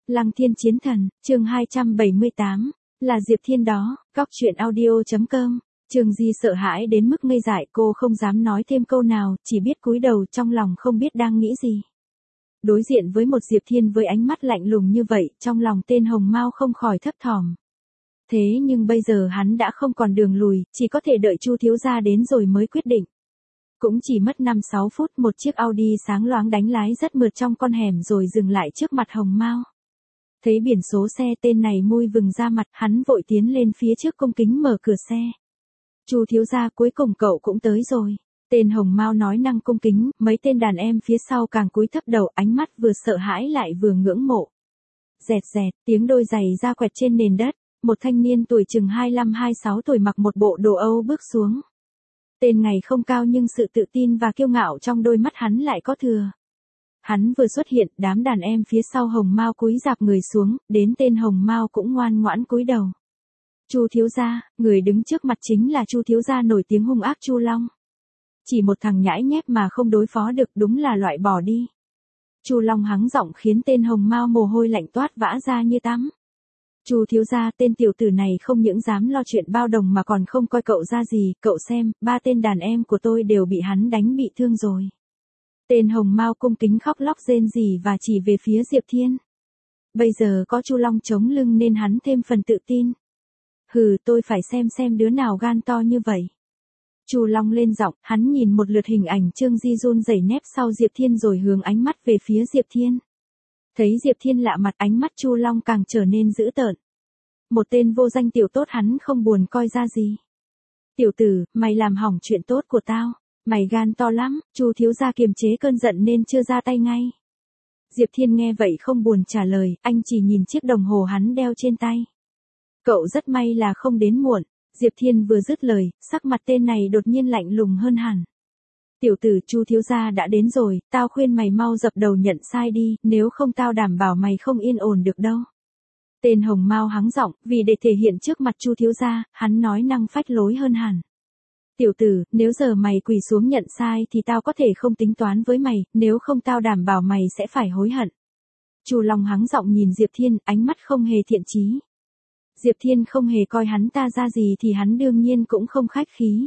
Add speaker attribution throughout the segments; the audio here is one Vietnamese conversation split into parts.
Speaker 1: Lăng Thiên Chiến Thần, chương 278, là Diệp Thiên đó, Cóc Truyện Audio.com. Trường Di sợ hãi đến mức ngây dại, cô không dám nói thêm câu nào, chỉ biết cúi đầu trong lòng không biết đang nghĩ gì. Đối diện với một Diệp Thiên với ánh mắt lạnh lùng như vậy, trong lòng tên Hồng Mao không khỏi thấp thỏm. Thế nhưng bây giờ hắn đã không còn đường lùi, chỉ có thể đợi Chu thiếu gia đến rồi mới quyết định. Cũng chỉ mất 5-6 phút, một chiếc Audi sáng loáng đánh lái rất mượt trong con hẻm rồi dừng lại trước mặt Hồng Mao. Thấy biển số xe tên này môi vừng ra mặt, hắn vội tiến lên phía trước cung kính mở cửa xe. Chu thiếu gia, cuối cùng cậu cũng tới rồi. Tên Hồng Mao nói năng cung kính, mấy tên đàn em phía sau càng cúi thấp đầu, ánh mắt vừa sợ hãi lại vừa ngưỡng mộ. Rẹt rẹt, tiếng đôi giày da quẹt trên nền đất, một thanh niên tuổi chừng 25-26 tuổi mặc một bộ đồ Âu bước xuống. Tên ngày không cao nhưng sự tự tin và kiêu ngạo trong đôi mắt hắn lại có thừa. Hắn vừa xuất hiện, đám đàn em phía sau Hồng Mao cúi rạp người xuống, đến tên Hồng Mao cũng ngoan ngoãn cúi đầu. Chu thiếu gia, người đứng trước mặt chính là Chu thiếu gia nổi tiếng hung ác Chu Long. Chỉ một thằng nhãi nhép mà không đối phó được, đúng là loại bỏ đi. Chu Long hắng giọng khiến tên Hồng Mao mồ hôi lạnh toát vã ra như tắm. Chu thiếu gia, tên tiểu tử này không những dám lo chuyện bao đồng mà còn không coi cậu ra gì, cậu xem, 3 tên đàn em của tôi đều bị hắn đánh bị thương rồi. Tên Hồng Mao cung kính khóc lóc rên rỉ và chỉ về phía Diệp Thiên. Bây giờ có Chu Long chống lưng nên hắn thêm phần tự tin. Hừ, tôi phải xem đứa nào gan to như vậy. Chu Long lên giọng, hắn nhìn một lượt hình ảnh Trương Di run rẩy nép sau Diệp Thiên rồi hướng ánh mắt về phía Diệp Thiên. Thấy Diệp Thiên lạ mặt, ánh mắt Chu Long càng trở nên dữ tợn. Một tên vô danh tiểu tốt hắn không buồn coi ra gì. Tiểu tử, mày làm hỏng chuyện tốt của tao. Mày gan to lắm. Chu thiếu gia kiềm chế cơn giận nên chưa ra tay ngay. Diệp Thiên nghe vậy không buồn trả lời, anh chỉ nhìn chiếc đồng hồ hắn đeo trên tay. Cậu rất may là không đến muộn. Diệp Thiên vừa dứt lời, sắc mặt tên này đột nhiên lạnh lùng hơn hẳn. Tiểu tử, Chu thiếu gia đã đến rồi, tao khuyên mày mau dập đầu nhận sai đi, nếu không tao đảm bảo mày không yên ổn được đâu. Tên Hồng Mao hắng giọng, vì để thể hiện trước mặt Chu thiếu gia, hắn nói năng phách lối hơn hẳn. Tiểu tử, nếu giờ mày quỳ xuống nhận sai thì tao có thể không tính toán với mày, nếu không tao đảm bảo mày sẽ phải hối hận. Chu Long hắng giọng nhìn Diệp Thiên, ánh mắt không hề thiện chí. Diệp Thiên không hề coi hắn ta ra gì thì hắn đương nhiên cũng không khách khí.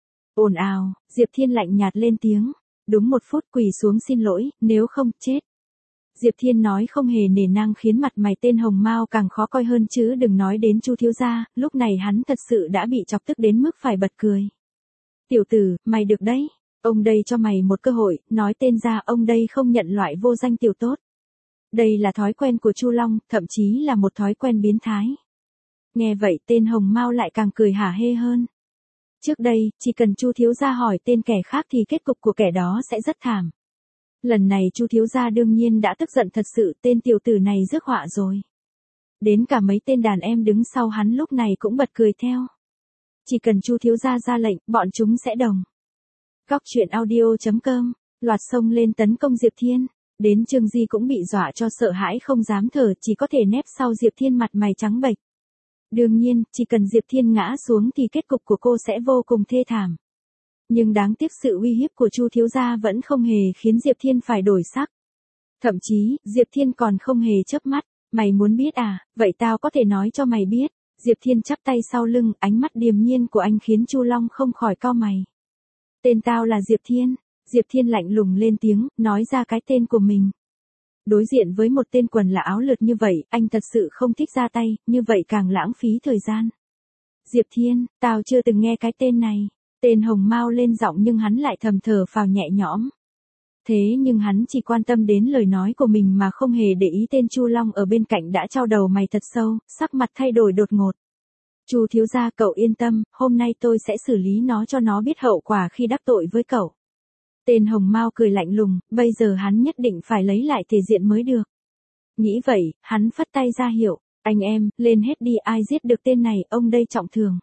Speaker 1: Ồn ào, Diệp Thiên lạnh nhạt lên tiếng. Đúng 1 phút, quỳ xuống xin lỗi, nếu không, chết. Diệp Thiên nói không hề nể nang khiến mặt mày tên Hồng Mao càng khó coi hơn chứ đừng nói đến Chu thiếu gia, lúc này hắn thật sự đã bị chọc tức đến mức phải bật cười. Tiểu tử, mày được đấy. Ông đây cho mày một cơ hội, nói tên ra, ông đây không nhận loại vô danh tiểu tốt. Đây là thói quen của Chu Long, thậm chí là một thói quen biến thái. Nghe vậy tên Hồng Mao lại càng cười hả hê hơn. Trước đây, chỉ cần Chu thiếu gia hỏi tên kẻ khác thì kết cục của kẻ đó sẽ rất thảm. Lần này Chu thiếu gia đương nhiên đã tức giận thật sự, tên tiểu tử này rước họa rồi. Đến cả mấy tên đàn em đứng sau hắn lúc này cũng bật cười theo. Chỉ cần Chu thiếu gia ra lệnh, bọn chúng sẽ đồng. Cóc Truyện Audio.com, loạt xông lên tấn công Diệp Thiên. Đến Trương Di cũng bị dọa cho sợ hãi không dám thở, chỉ có thể nép sau Diệp Thiên mặt mày trắng bệch. Đương nhiên, chỉ cần Diệp Thiên ngã xuống thì kết cục của cô sẽ vô cùng thê thảm. Nhưng đáng tiếc sự uy hiếp của Chu thiếu gia vẫn không hề khiến Diệp Thiên phải đổi sắc. Thậm chí, Diệp Thiên còn không hề chớp mắt. Mày muốn biết à, vậy tao có thể nói cho mày biết. Diệp Thiên chắp tay sau lưng, ánh mắt điềm nhiên của anh khiến Chu Long không khỏi cau mày. Tên tao là Diệp Thiên. Diệp Thiên lạnh lùng lên tiếng, nói ra cái tên của mình. Đối diện với một tên quần là áo lượt như vậy, anh thật sự không thích ra tay, như vậy càng lãng phí thời gian. Diệp Thiên, tao chưa từng nghe cái tên này. Tên Hồng Mao lên giọng nhưng hắn lại thầm thở phào nhẹ nhõm. Thế nhưng hắn chỉ quan tâm đến lời nói của mình mà không hề để ý tên Chu Long ở bên cạnh đã chau đầu mày thật sâu, sắc mặt thay đổi đột ngột. Chu thiếu gia, cậu yên tâm, hôm nay tôi sẽ xử lý nó cho nó biết hậu quả khi đắc tội với cậu. Tên Hồng Mao cười lạnh lùng, bây giờ hắn nhất định phải lấy lại thể diện mới được. Nghĩ vậy, hắn phất tay ra hiệu, anh em, lên hết đi, ai giết được tên này, ông đây trọng thương.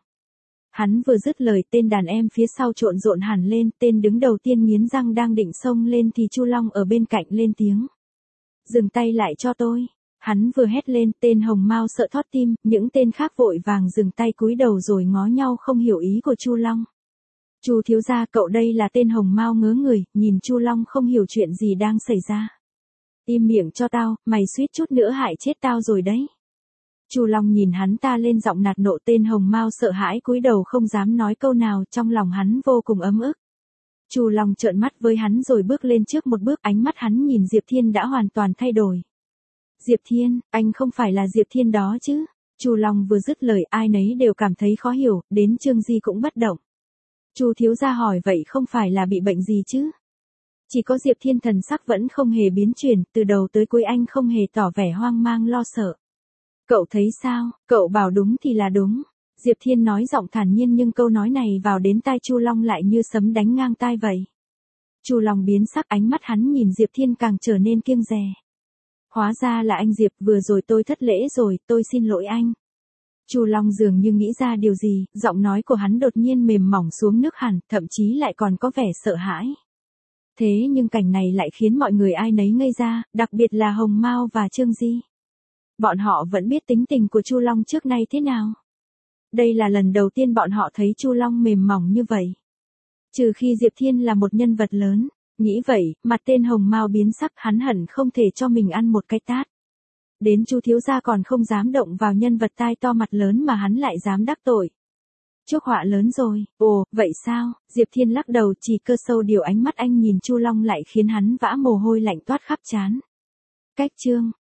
Speaker 1: Hắn vừa dứt lời, tên đàn em phía sau trộn rộn hẳn lên, tên đứng đầu tiên nghiến răng đang định xông lên thì Chu Long ở bên cạnh lên tiếng. Dừng tay lại cho tôi. Hắn vừa hét lên, tên Hồng Mao sợ thót tim, những tên khác vội vàng dừng tay cúi đầu rồi ngó nhau không hiểu ý của Chu Long. Chu thiếu gia, cậu đây là tên Hồng Mao ngớ người, nhìn Chu Long không hiểu chuyện gì đang xảy ra. Im miệng cho tao, mày suýt chút nữa hại chết tao rồi đấy. Chu Long nhìn hắn ta lên giọng nạt nộ, tên Hồng Mao sợ hãi cúi đầu không dám nói câu nào, trong lòng hắn vô cùng ấm ức. Chu Long trợn mắt với hắn rồi bước lên trước một bước, ánh mắt hắn nhìn Diệp Thiên đã hoàn toàn thay đổi. Diệp Thiên, anh không phải là Diệp Thiên đó chứ? Chu Long vừa dứt lời ai nấy đều cảm thấy khó hiểu, đến Trương Di cũng bất động. Chu thiếu gia hỏi vậy không phải là bị bệnh gì chứ? Chỉ có Diệp Thiên thần sắc vẫn không hề biến chuyển, từ đầu tới cuối anh không hề tỏ vẻ hoang mang lo sợ. Cậu thấy sao, cậu bảo đúng thì là đúng. Diệp Thiên nói giọng thản nhiên, nhưng câu nói này vào đến tai Chu Long lại như sấm đánh ngang tai vậy. Chu Long biến sắc, ánh mắt hắn nhìn Diệp Thiên càng trở nên kiêng dè. Hóa ra là anh Diệp, vừa rồi tôi thất lễ rồi, tôi xin lỗi anh. Chu Long dường như nghĩ ra điều gì, giọng nói của hắn đột nhiên mềm mỏng xuống nước hẳn, thậm chí lại còn có vẻ sợ hãi. Thế nhưng cảnh này lại khiến mọi người ai nấy ngây ra, đặc biệt là Hồng Mao và Trương Di. Bọn họ vẫn biết tính tình của Chu Long trước nay thế nào. Đây là lần đầu tiên bọn họ thấy Chu Long mềm mỏng như vậy. Trừ khi Diệp Thiên là một nhân vật lớn. Nghĩ vậy, mặt tên Hồng Mao biến sắc, hắn hận không thể cho mình ăn một cái tát. Đến Chu thiếu gia còn không dám động vào nhân vật tai to mặt lớn mà hắn lại dám đắc tội. Chuốc họa lớn rồi. Ồ, vậy sao? Diệp Thiên lắc đầu, chỉ cơ sâu điều ánh mắt anh nhìn Chu Long lại khiến hắn vã mồ hôi lạnh toát khắp trán. Cách chương